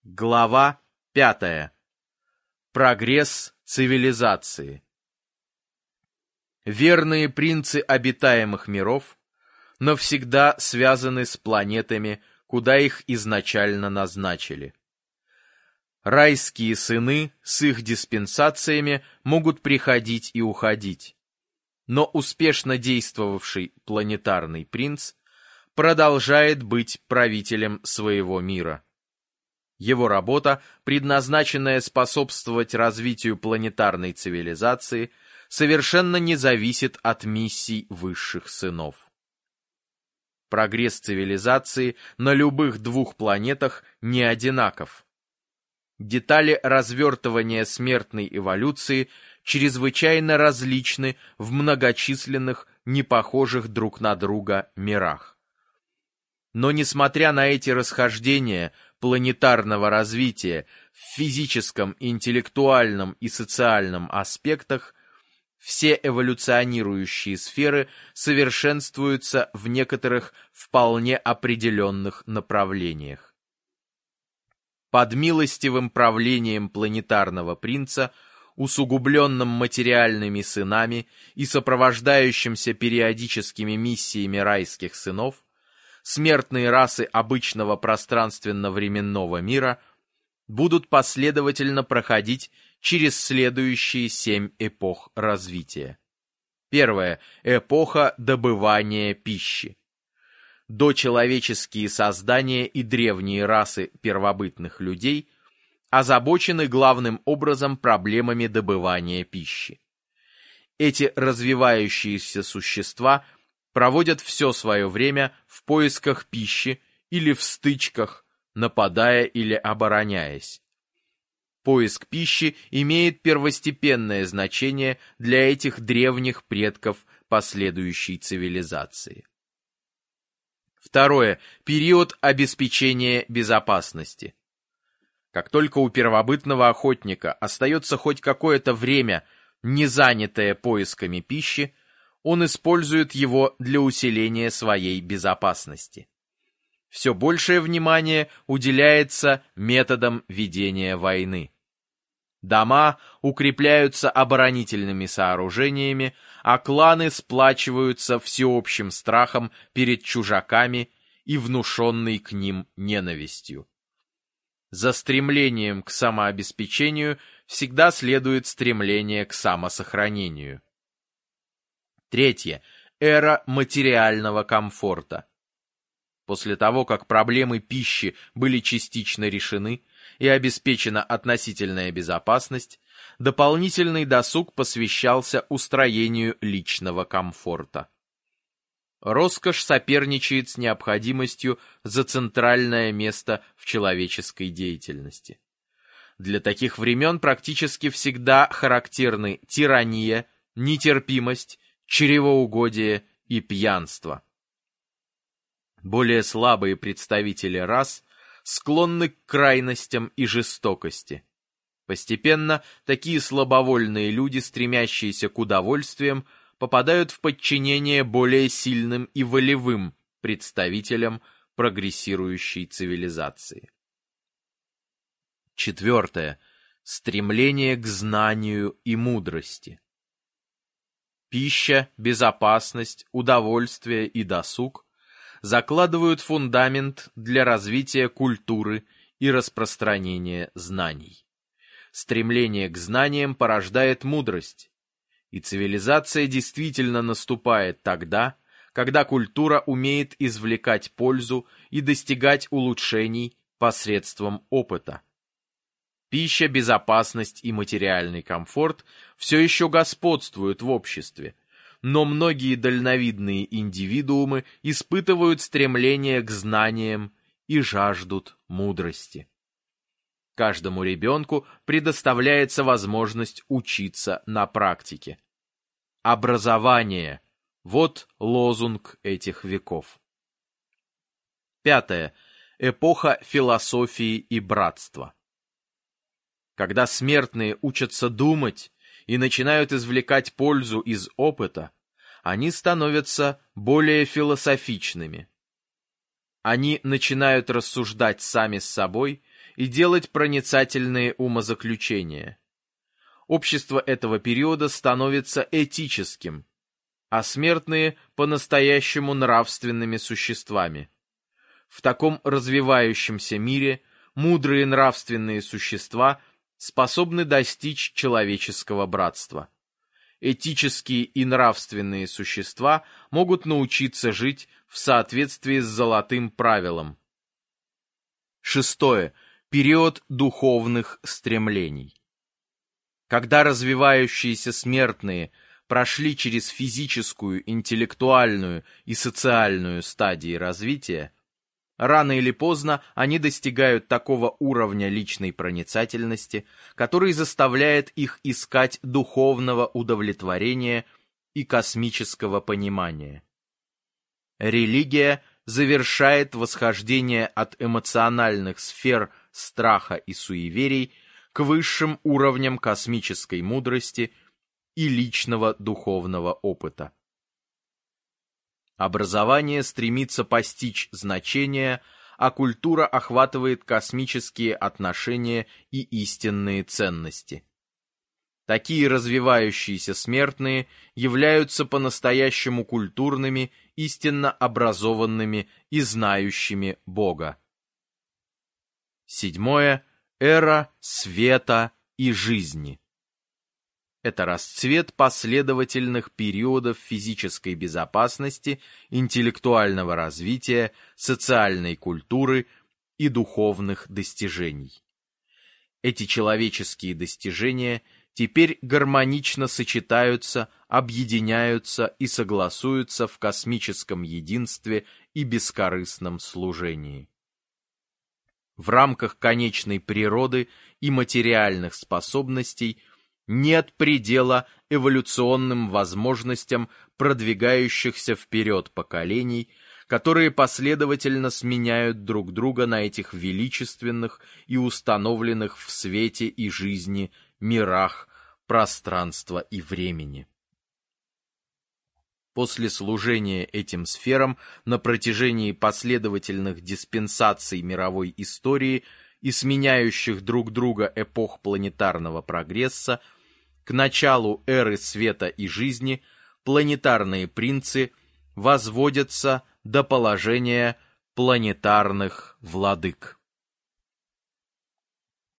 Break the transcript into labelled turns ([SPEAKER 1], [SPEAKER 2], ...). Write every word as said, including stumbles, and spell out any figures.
[SPEAKER 1] Глава пятая. Прогресс цивилизации. Верные принцы обитаемых миров навсегда связаны с планетами, куда их изначально назначили. Райские сыны с их диспенсациями могут приходить и уходить, но успешно действовавший планетарный принц продолжает быть правителем своего мира. Его работа, предназначенная способствовать развитию планетарной цивилизации, совершенно не зависит от миссий высших сынов. Прогресс цивилизации на любых двух планетах не одинаков. Детали развертывания смертной эволюции чрезвычайно различны в многочисленных, непохожих друг на друга мирах. Но несмотря на эти расхождения планетарного развития в физическом, интеллектуальном и социальном аспектах, все эволюционирующие сферы совершенствуются в некоторых вполне определенных направлениях. Под милостивым правлением планетарного принца, усугубленным материальными сынами и сопровождающимся периодическими миссиями райских сынов, смертные расы обычного пространственно-временного мира будут последовательно проходить через следующие семь эпох развития. Первая – эпоха добывания пищи. Дочеловеческие создания и древние расы первобытных людей озабочены главным образом проблемами добывания пищи. Эти развивающиеся существа – проводят все свое время в поисках пищи или в стычках, нападая или обороняясь. Поиск пищи имеет первостепенное значение для этих древних предков последующей цивилизации. Второе. Период обеспечения безопасности. Как только у первобытного охотника остается хоть какое-то время, не занятое поисками пищи, он использует его для усиления своей безопасности. Все большее внимание уделяется методам ведения войны. Дома укрепляются оборонительными сооружениями, а кланы сплачиваются всеобщим страхом перед чужаками и внушенной к ним ненавистью. За стремлением к самообеспечению всегда следует стремление к самосохранению. Третье. Эра материального комфорта. После того, как проблемы пищи были частично решены и обеспечена относительная безопасность, дополнительный досуг посвящался устроению личного комфорта. Роскошь соперничает с необходимостью за центральное место в человеческой деятельности. Для таких времен практически всегда характерны тирания, нетерпимость, чревоугодие и пьянство. Более слабые представители рас склонны к крайностям и жестокости. Постепенно такие слабовольные люди, стремящиеся к удовольствиям, попадают в подчинение более сильным и волевым представителям прогрессирующей цивилизации. Четвертое. Стремление к знанию и мудрости. Пища, безопасность, удовольствие и досуг закладывают фундамент для развития культуры и распространения знаний. Стремление к знаниям порождает мудрость, и цивилизация действительно наступает тогда, когда культура умеет извлекать пользу и достигать улучшений посредством опыта. Пища, безопасность и материальный комфорт все еще господствуют в обществе, но многие дальновидные индивидуумы испытывают стремление к знаниям и жаждут мудрости. Каждому ребенку предоставляется возможность учиться на практике. Образование – вот лозунг этих веков. Пятое. Эпоха философии и братства. Когда смертные учатся думать и начинают извлекать пользу из опыта, они становятся более философичными. Они начинают рассуждать сами с собой и делать проницательные умозаключения. Общество этого периода становится этическим, а смертные по-настоящему нравственными существами. В таком развивающемся мире мудрые нравственные существа способны достичь человеческого братства. Этические и нравственные существа могут научиться жить в соответствии с золотым правилом. Шестое. Период духовных стремлений. Когда развивающиеся смертные прошли через физическую, интеллектуальную и социальную стадии развития, рано или поздно они достигают такого уровня личной проницательности, который заставляет их искать духовного удовлетворения и космического понимания. Религия завершает восхождение от эмоциональных сфер страха и суеверий к высшим уровням космической мудрости и личного духовного опыта. Образование стремится постичь значения, а культура охватывает космические отношения и истинные ценности. Такие развивающиеся смертные являются по-настоящему культурными, истинно образованными и знающими Бога. Седьмое. Эра света и жизни. Это расцвет последовательных периодов физической безопасности, интеллектуального развития, социальной культуры и духовных достижений. Эти человеческие достижения теперь гармонично сочетаются, объединяются и согласуются в космическом единстве и бескорыстном служении. В рамках конечной природы и материальных способностей нет предела эволюционным возможностям продвигающихся вперед поколений, которые последовательно сменяют друг друга на этих величественных и установленных в свете и жизни мирах пространства и времени. После служения этим сферам на протяжении последовательных диспенсаций мировой истории и сменяющих друг друга эпох планетарного прогресса, к началу эры света и жизни планетарные принцы возводятся до положения планетарных владык.